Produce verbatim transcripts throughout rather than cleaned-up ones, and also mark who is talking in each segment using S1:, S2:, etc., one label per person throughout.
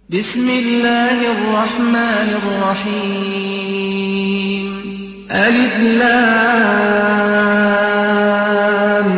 S1: بسم الله الرحمن الرحيم ألف لام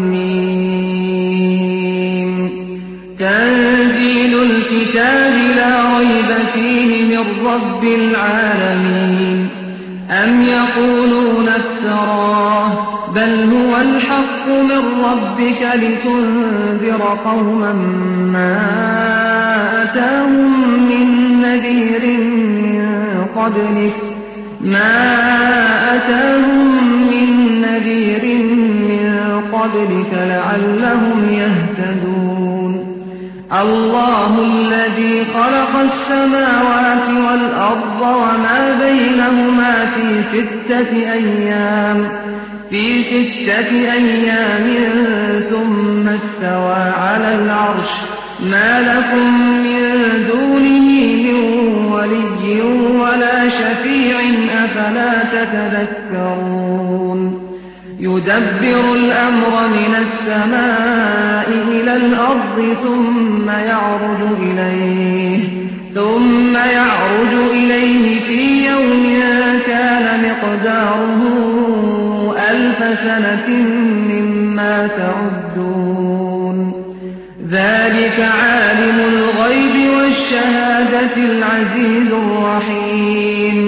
S1: ميم تنزيل الكتاب لا ريب فيه من رب العالمين أم يقولون افتراه بل هو الحق من ربك لتنذر قوما ما أتاهم من نذير من قبلك ما أتاهم من نذير من قبلك لعلهم يهتدون الله الذي خلق السماوات والأرض وما بينهما في ستة أيام في ستة أيام ثم استوى على العرش ما لكم من دونه من ولي ولا شفيع أفلا تتذكرون يدبر الأمر من السماء إلى الأرض ثم يعرج إليه ثم يعرج إليه في يوم كان مقداره ألف سنة مما تعدون ذلك عالم الغيب والشهادة العزيز الرحيم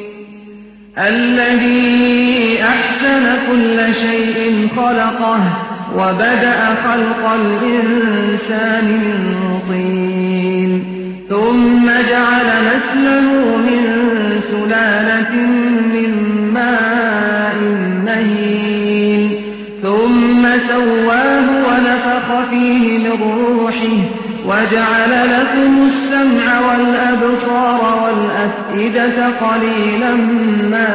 S1: الذي أحسن كل شيء خلقه وبدأ خلق الإنسان من طين ثم جعل نسله من سلالة من ماء مهين ثم سواه ونفخ فيه من روحه وجعل لكم السمع والأبصار والأفئدة قليلا ما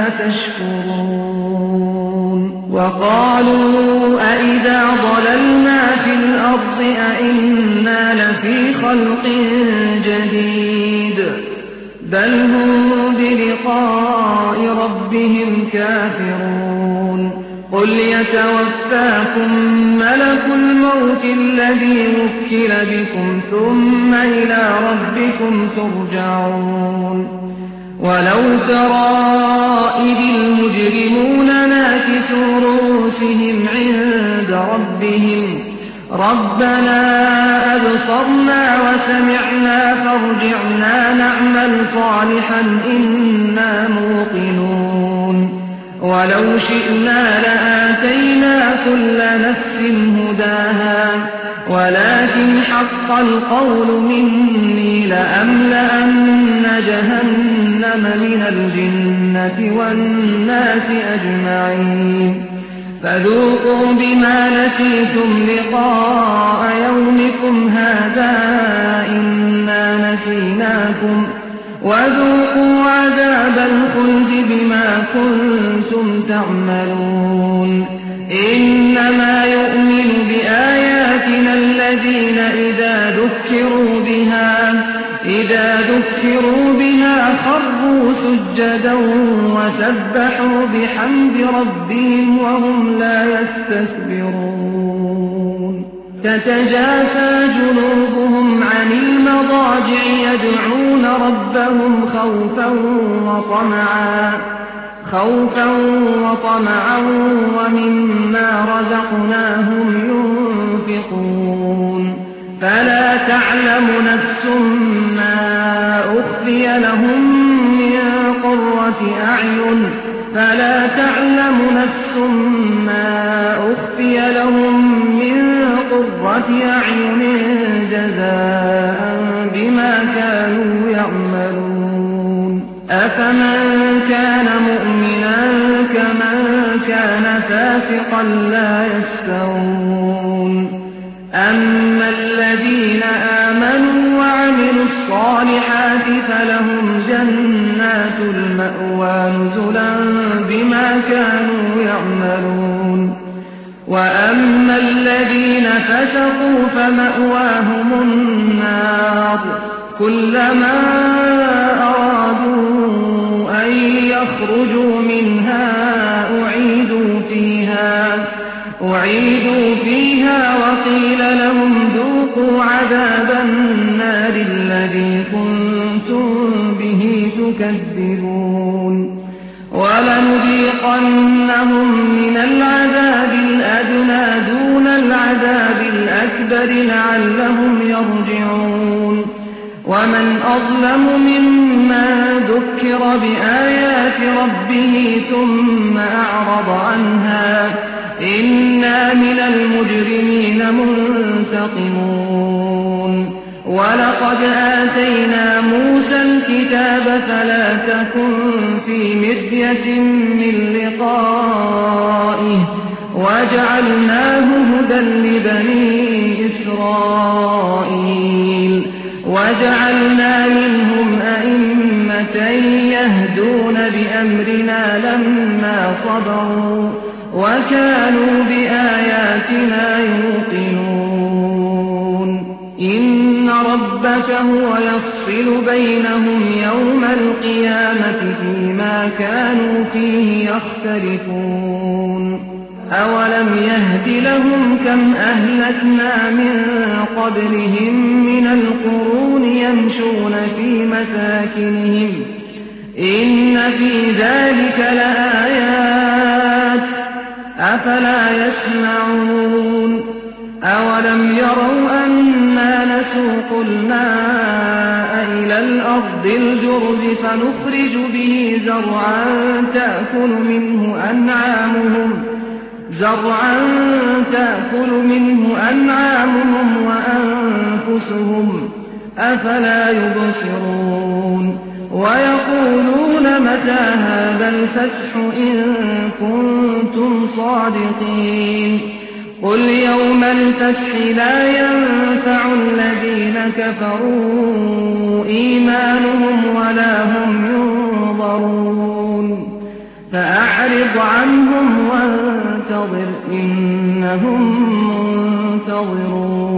S1: تشكرون وقالوا أئذا ضللنا في الأرض أئنا لفي خلق جديد بل هم بلقاء ربهم كافرون قل يتوفاكم ملك الموت الذي وكل بكم ثم إلى ربكم ترجعون ولو ترى إذ المجرمون ناكسوا رؤوسهم عند ربهم ربنا أبصرنا وسمعنا فارجعنا نعمل صالحا إنا موقنون ولو شئنا لآتينا كل نفس هداها ولكن حق القول مني لأملأن جهنم من الجنة والناس أجمعين فذوقوا بما نسيتم لقاء يومكم هذا إنا نسيناكم وذوقوا عذاب الخلد بما كنتم تعملون إنما يؤمن بآياتنا الذين إذا ذكروا بها إذا ذكروا بها خروا سجدا وسبحوا بحمد ربهم وهم لا يستكبرون تتجافى جنوبهم عن المضاجع يدعون ربهم خوفا وطمعا خوفا وطمعا ومما رزقناهم ينفقون فلا تعلم نفس ما أخفي لهم من قرة أعين فلا تعلم نفس ما أخفي لهم من قرة أعين جزاء بما كانوا يعملون أفمن كان مؤمنا كمن كان فاسقا لا يستوون أما الذين آمنوا وعملوا الصالحات فلهم جنات المأوى نزلا بما كانوا يعملون وأما الذين فسقوا فمأواهم النار كلما أرادوا أن يخرجوا منها أعيدوا فيها أعيدوا فيها وقيل لهم ذوقوا عذاب النار الذي كنتم تكذبون ولنذيقنهم من العذاب الأدنى دون العذاب الأكبر لعلهم يرجعون ومن أظلم ممن ذكر بآيات ربه ثم أعرض عنها إنا من المجرمين منتقمون ولقد آتينا موسى الكتاب فلا تكن في مرية من لقائه وجعلناه هدى لبني إسرائيل وجعلنا منهم أئمة يهدون بأمرنا لما صبروا وكانوا بآياتنا يوقنون إن ربك هو يفصل بينهم يوم القيامة فيما كانوا فيه يختلفون أولم يهد لهم كم أهلكنا من قبلهم من القرون يمشون في مساكنهم إن في ذلك لآيات أفلا يسمعون أولم يروا أنا نسوق الماء إلى الأرض الجرز فنخرج به زرعا تأكل منه أنعامهم زرعا تأكل منه أنعامهم وأنفسهم أفلا يبصرون ويقولون متى هذا الفتح إن كنتم صادقين قل يوم الفتح لا ينفع الذين كفروا إيمانهم ولا هم ينظرون فأعرض عنهم وانتظر إنهم منتظرون